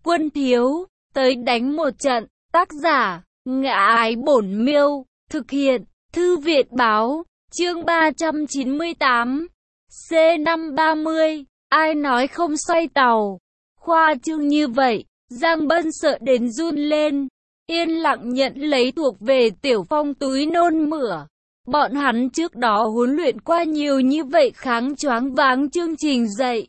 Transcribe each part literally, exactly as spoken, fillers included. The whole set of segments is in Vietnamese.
Quân thiếu, tới đánh một trận. Tác giả, Ngã Ái Bổn Miêu. Thực hiện, Thư Viện Báo. Chương ba trăm chín mươi tám. C năm ba mươi. Ai nói không xoay tàu. Khoa trương như vậy, Giang Bân sợ đến run lên. Yên lặng nhận lấy thuộc về Tiểu Phong túi nôn mửa. Bọn hắn trước đó huấn luyện qua nhiều như vậy kháng choáng váng chương trình dạy.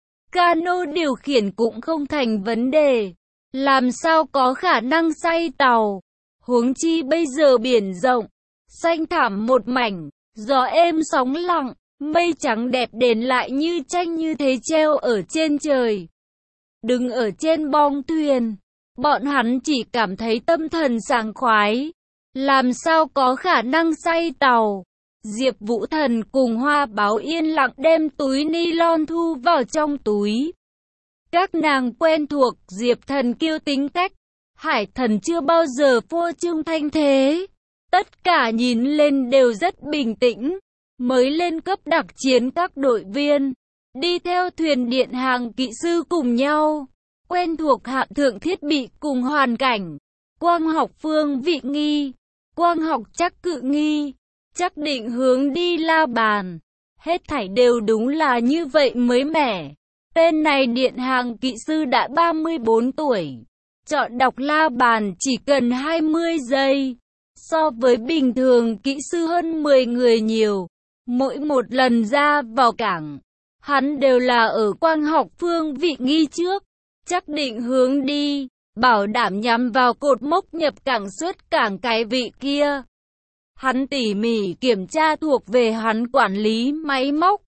Cano điều khiển cũng không thành vấn đề. Làm sao có khả năng xoay tàu. Huống chi bây giờ biển rộng, xanh thẳm một mảnh, gió êm sóng lặng, mây trắng đẹp đền lại như tranh như thế treo ở trên trời. Đứng ở trên bong thuyền, bọn hắn chỉ cảm thấy tâm thần sảng khoái. Làm sao có khả năng xoay tàu. Diệp Vũ Thần cùng Hoa Báo yên lặng đem túi nylon thu vào trong túi. Các nàng quen thuộc Diệp Thần kiêu tính cách. Hải Thần chưa bao giờ phô trương thanh thế. Tất cả nhìn lên đều rất bình tĩnh. Mới lên cấp đặc chiến các đội viên, đi theo thuyền điện hàng kỹ sư cùng nhau, quen thuộc hạm thượng thiết bị cùng hoàn cảnh. Quang học phương vị nghi, quang học chắc cự nghi, chắc định hướng đi La Bàn. Hết thảy đều đúng là như vậy mới mẻ. Tên này điện hàng kỹ sư đã ba mươi bốn tuổi. Chọn đọc La Bàn chỉ cần hai mươi giây. So với bình thường kỹ sư hơn mười người nhiều. Mỗi một lần ra vào cảng, hắn đều là ở quang học phương vị nghi trước. Chắc định hướng đi, bảo đảm nhắm vào cột mốc nhập cảng xuất cảng cái vị kia. Hắn tỉ mỉ kiểm tra thuộc về hắn quản lý máy móc.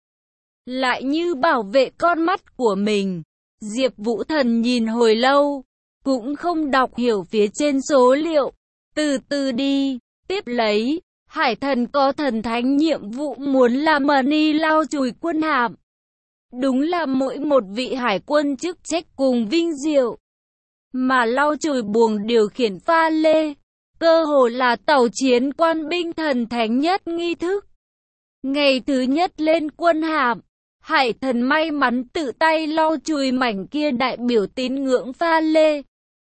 Lại như bảo vệ con mắt của mình. Diệp Vũ Thần nhìn hồi lâu, cũng không đọc hiểu phía trên số liệu. Từ từ đi, tiếp lấy, Hải Thần có thần thánh nhiệm vụ muốn làm money lau chùi quân hạm. Đúng là mỗi một vị hải quân chức trách cùng vinh diệu. Mà lau chùi buồng điều khiển pha lê, cơ hồ là tàu chiến quan binh thần thánh nhất nghi thức. Ngày thứ nhất lên quân hạm, Hải Thần may mắn tự tay lau chùi mảnh kia đại biểu tín ngưỡng pha lê.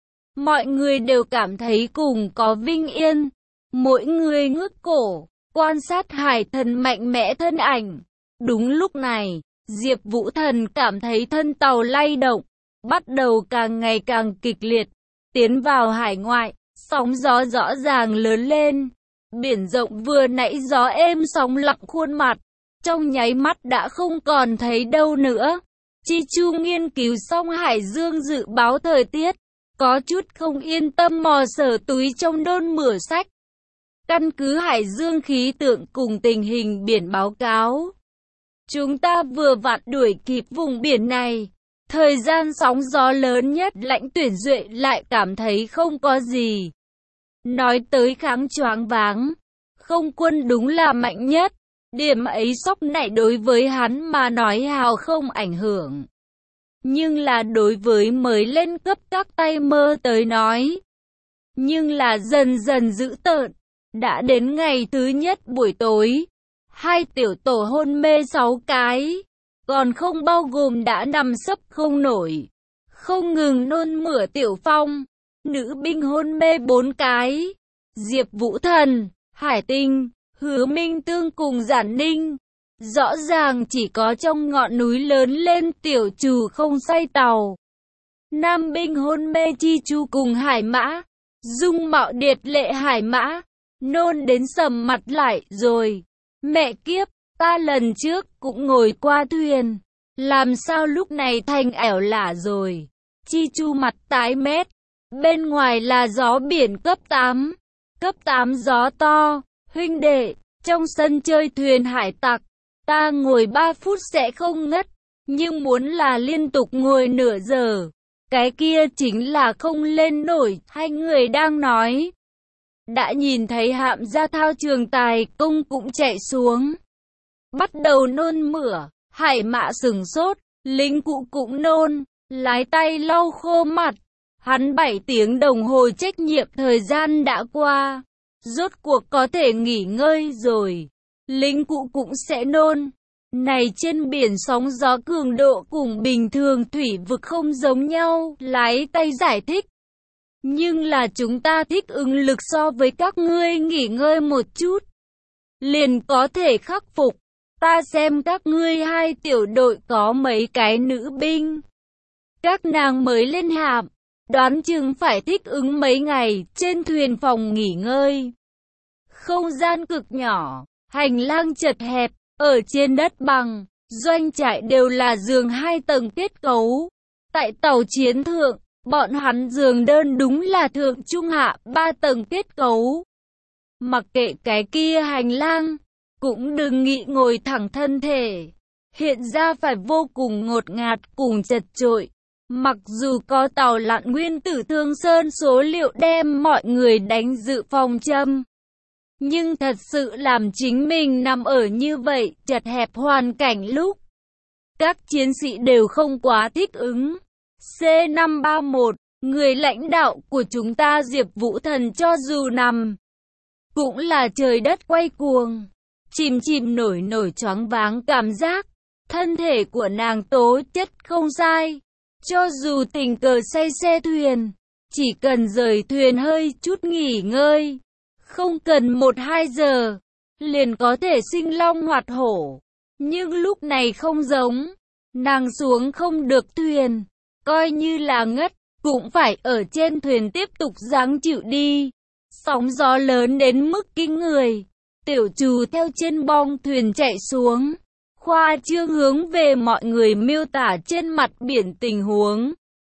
Mọi người đều cảm thấy cùng có vinh yên. Mỗi người ngước cổ, quan sát Hải Thần mạnh mẽ thân ảnh. Đúng lúc này, Diệp Vũ Thần cảm thấy thân tàu lay động, bắt đầu càng ngày càng kịch liệt, tiến vào hải ngoại, sóng gió rõ ràng lớn lên. Biển rộng vừa nãy gió êm sóng lặng khuôn mặt, trong nháy mắt đã không còn thấy đâu nữa. Chi Chu nghiên cứu xong hải dương dự báo thời tiết, có chút không yên tâm mò sở túi trong đôn mửa sách. Căn cứ hải dương khí tượng cùng tình hình biển báo cáo, chúng ta vừa vặn đuổi kịp vùng biển này. Thời gian sóng gió lớn nhất Lãnh Tuyển Duệ lại cảm thấy không có gì. Nói tới kháng choáng váng, không quân đúng là mạnh nhất. Điểm ấy sốc này đối với hắn mà nói hào không ảnh hưởng. Nhưng là đối với mới lên cấp các tay mơ tới nói. Nhưng là dần dần dữ tợn. Đã đến ngày thứ nhất buổi tối, hai tiểu tổ hôn mê sáu cái, còn không bao gồm đã nằm sấp không nổi, không ngừng nôn mửa Tiểu Phong. Nữ binh hôn mê bốn cái, Diệp Vũ Thần, Hải Tinh, Hứa Minh Tương cùng Giản Ninh. Rõ ràng chỉ có trong ngọn núi lớn lên tiểu trù không say tàu. Nam binh hôn mê Chi Chu cùng Hải Mã, dung mạo điệt lệ Hải Mã. Nôn đến sầm mặt lại rồi. Mẹ kiếp, ta lần trước cũng ngồi qua thuyền. Làm sao lúc này thành ẻo lả rồi. Chi Chu mặt tái mét. Bên ngoài là gió biển cấp tám. Cấp tám gió to. Huynh đệ, trong sân chơi thuyền hải tặc, ta ngồi ba phút sẽ không ngất. Nhưng muốn là liên tục ngồi nửa giờ, cái kia chính là không lên nổi. Hai người đang nói. Đã nhìn thấy hạm ra thao trường tài công cũng chạy xuống. Bắt đầu nôn mửa, Hải Mã sừng sốt, lính cụ cũng nôn, lái tay lau khô mặt. Hắn bảy tiếng đồng hồ trách nhiệm thời gian đã qua, rốt cuộc có thể nghỉ ngơi rồi. Lính cụ cũng sẽ nôn, Này trên biển sóng gió cường độ cùng bình thường thủy vực không giống nhau, lái tay giải thích. Nhưng là chúng ta thích ứng lực so với các ngươi nghỉ ngơi một chút, liền có thể khắc phục. Ta xem các ngươi hai tiểu đội có mấy cái nữ binh. Các nàng mới lên hạm, đoán chừng phải thích ứng mấy ngày trên thuyền phòng nghỉ ngơi. Không gian cực nhỏ, hành lang chật hẹp, ở trên đất bằng, doanh trại đều là giường hai tầng kết cấu. Tại tàu chiến thượng, bọn hắn giường đơn đúng là thượng trung hạ ba tầng kết cấu. Mặc kệ cái kia hành lang, cũng đừng nghĩ ngồi thẳng thân thể. Hiện ra phải vô cùng ngột ngạt cùng chật chội. Mặc dù có tàu lặn nguyên tử Thương Sơn số liệu đem mọi người đánh dự phòng châm, nhưng thật sự làm chính mình nằm ở như vậy chật hẹp hoàn cảnh lúc, các chiến sĩ đều không quá thích ứng. C năm ba mốt, người lãnh đạo của chúng ta Diệp Vũ Thần cho dù nằm, cũng là trời đất quay cuồng, chìm chìm nổi nổi choáng váng cảm giác. Thân thể của nàng tố chất không sai, cho dù tình cờ say xe thuyền, chỉ cần rời thuyền hơi chút nghỉ ngơi, không cần một hai giờ, liền có thể sinh long hoạt hổ. Nhưng lúc này không giống, nàng xuống không được thuyền, coi như là ngất, cũng phải ở trên thuyền tiếp tục gắng chịu đi. Sóng gió lớn đến mức kinh người, tiểu trù theo trên bong thuyền chạy xuống. Khoa trương hướng về mọi người miêu tả trên mặt biển tình huống.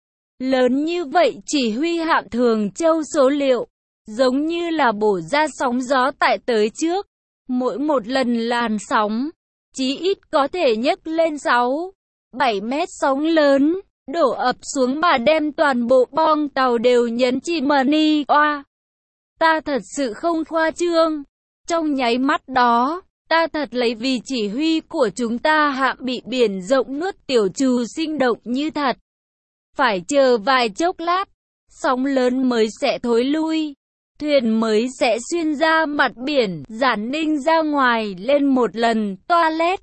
Lớn như vậy chỉ huy hạm Thường Châu số liệu, giống như là bổ ra sóng gió tại tới trước. Mỗi một lần làn sóng, chí ít có thể nhấc lên sáu, bảy mét sóng lớn, đổ ập xuống mà đem toàn bộ bong tàu đều nhấn chìm đi. Oa! Ta thật sự không khoa trương. Trong nháy mắt đó, ta thật lấy vì chỉ huy của chúng ta hạm bị biển rộng nuốt tiểu trù sinh động như thật. Phải chờ vài chốc lát, sóng lớn mới sẽ thối lui, thuyền mới sẽ xuyên ra mặt biển, Giản Ninh ra ngoài lên một lần toilet.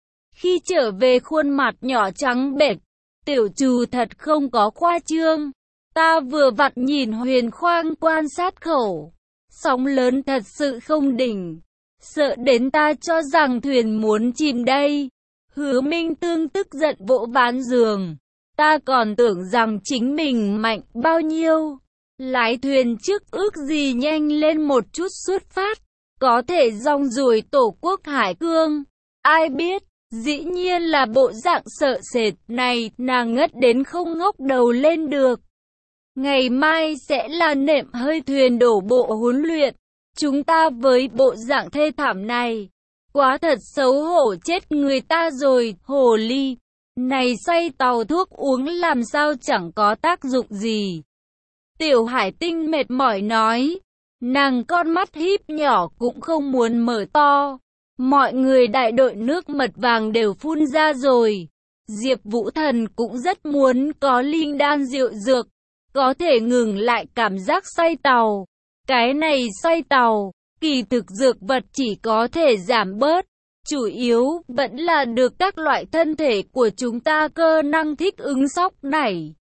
Khi trở về khuôn mặt nhỏ trắng bệch, tiểu trù thật không có khoa trương. Ta vừa vặn nhìn Huyền Khoang quan sát khẩu, sóng lớn thật sự không đỉnh. Sợ đến ta cho rằng thuyền muốn chìm đây. Hứa Minh Tương tức giận vỗ ván giường. Ta còn tưởng rằng chính mình mạnh bao nhiêu. Lái thuyền trước ước gì nhanh lên một chút xuất phát, có thể rong ruổi tổ quốc hải cương. Ai biết, dĩ nhiên là bộ dạng sợ sệt này, nàng ngất đến không ngóc đầu lên được. Ngày mai sẽ là nệm hơi thuyền đổ bộ huấn luyện. Chúng ta với bộ dạng thê thảm này, quá thật xấu hổ chết người ta rồi. Hồ ly này say tàu thuốc uống làm sao chẳng có tác dụng gì. Tiểu Hải Tinh mệt mỏi nói, nàng con mắt híp nhỏ cũng không muốn mở to. Mọi người đại đội nước mật vàng đều phun ra rồi. Diệp Vũ Thần cũng rất muốn có linh đan rượu dược, có thể ngừng lại cảm giác say tàu. Cái này say tàu, kỳ thực dược vật chỉ có thể giảm bớt, chủ yếu vẫn là được các loại thân thể của chúng ta cơ năng thích ứng sóc này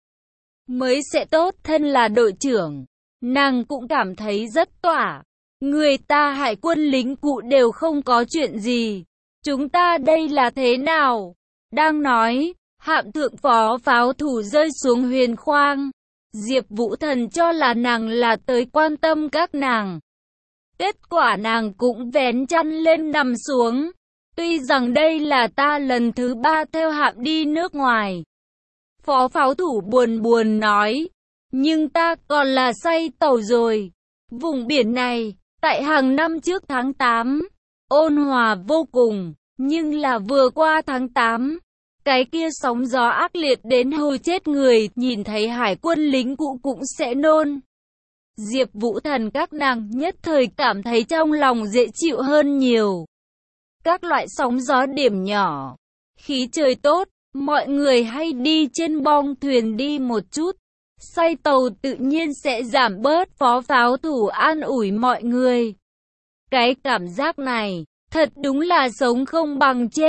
mới sẽ tốt. Thân là đội trưởng, nàng cũng cảm thấy rất tỏa. Người ta hải quân lính cụ đều không có chuyện gì, chúng ta đây là thế nào? Đang nói, hạm thượng phó pháo thủ rơi xuống Huyền Khoang. Diệp Vũ Thần cho là nàng là tới quan tâm các nàng. Kết quả nàng cũng vén chăn lên nằm xuống. Tuy rằng đây là ta lần thứ ba theo hạm đi nước ngoài. Phó pháo thủ buồn buồn nói. Nhưng ta còn là say tàu rồi. Vùng biển này, tại hàng năm trước tháng tám, ôn hòa vô cùng. Nhưng là vừa qua tháng tám, cái kia sóng gió ác liệt đến hồi chết người, nhìn thấy hải quân lính cụ cũng sẽ nôn. Diệp Vũ Thần các nàng nhất thời cảm thấy trong lòng dễ chịu hơn nhiều. Các loại sóng gió điểm nhỏ, khí trời tốt, mọi người hay đi trên bong thuyền đi một chút, say tàu tự nhiên sẽ giảm bớt. Phó pháo thủ an ủi mọi người. Cái cảm giác này, thật đúng là sống không bằng chết.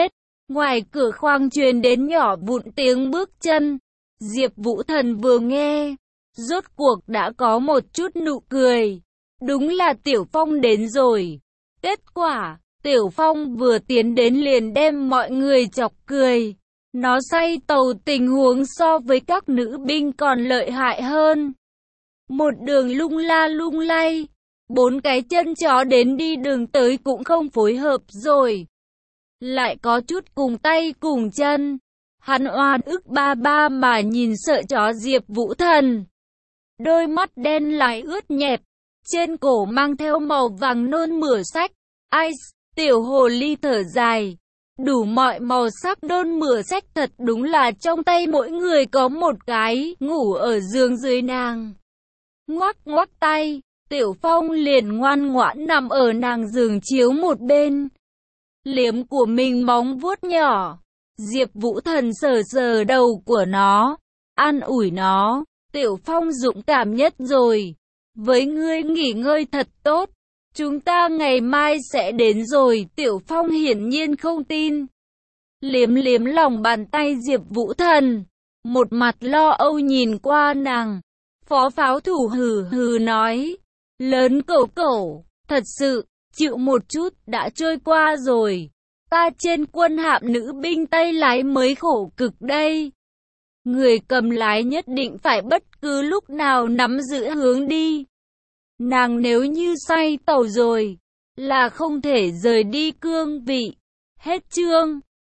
Ngoài cửa khoang truyền đến nhỏ vụn tiếng bước chân. Diệp Vũ Thần vừa nghe, rốt cuộc đã có một chút nụ cười. Đúng là Tiểu Phong đến rồi. Kết quả, Tiểu Phong vừa tiến đến liền đem mọi người chọc cười. Nó say tàu tình huống so với các nữ binh còn lợi hại hơn. Một đường lung la lung lay, bốn cái chân chó đến đi đường tới cũng không phối hợp rồi. Lại có chút cùng tay cùng chân. Hắn oan ức ba ba mà nhìn sợ chó Diệp Vũ Thần. Đôi mắt đen láy ướt nhẹp, trên cổ mang theo màu vàng nôn mửa sách. Ice, tiểu hồ ly thở dài. Đủ mọi màu sắc nôn mửa sách thật đúng là trong tay mỗi người có một cái, ngủ ở giường dưới nàng. Ngoắc ngoắc tay, Tiểu Phong liền ngoan ngoãn nằm ở nàng giường chiếu một bên. Liếm của mình móng vuốt nhỏ. Diệp Vũ Thần sờ sờ đầu của nó, an ủi nó. Tiểu Phong dũng cảm nhất rồi. Với ngươi nghỉ ngơi thật tốt. Chúng ta ngày mai sẽ đến rồi. Tiểu Phong hiển nhiên không tin. Liếm liếm lòng bàn tay Diệp Vũ Thần. Một mặt lo âu nhìn qua nàng. Phó pháo thủ hừ hừ nói. Lớn cẩu cẩu, thật sự, chịu một chút, đã trôi qua rồi. Ta trên quân hạm nữ binh tay lái mới khổ cực đây. Người cầm lái nhất định phải bất cứ lúc nào nắm giữ hướng đi. Nàng nếu như say tàu rồi, là không thể rời đi cương vị. Hết chương.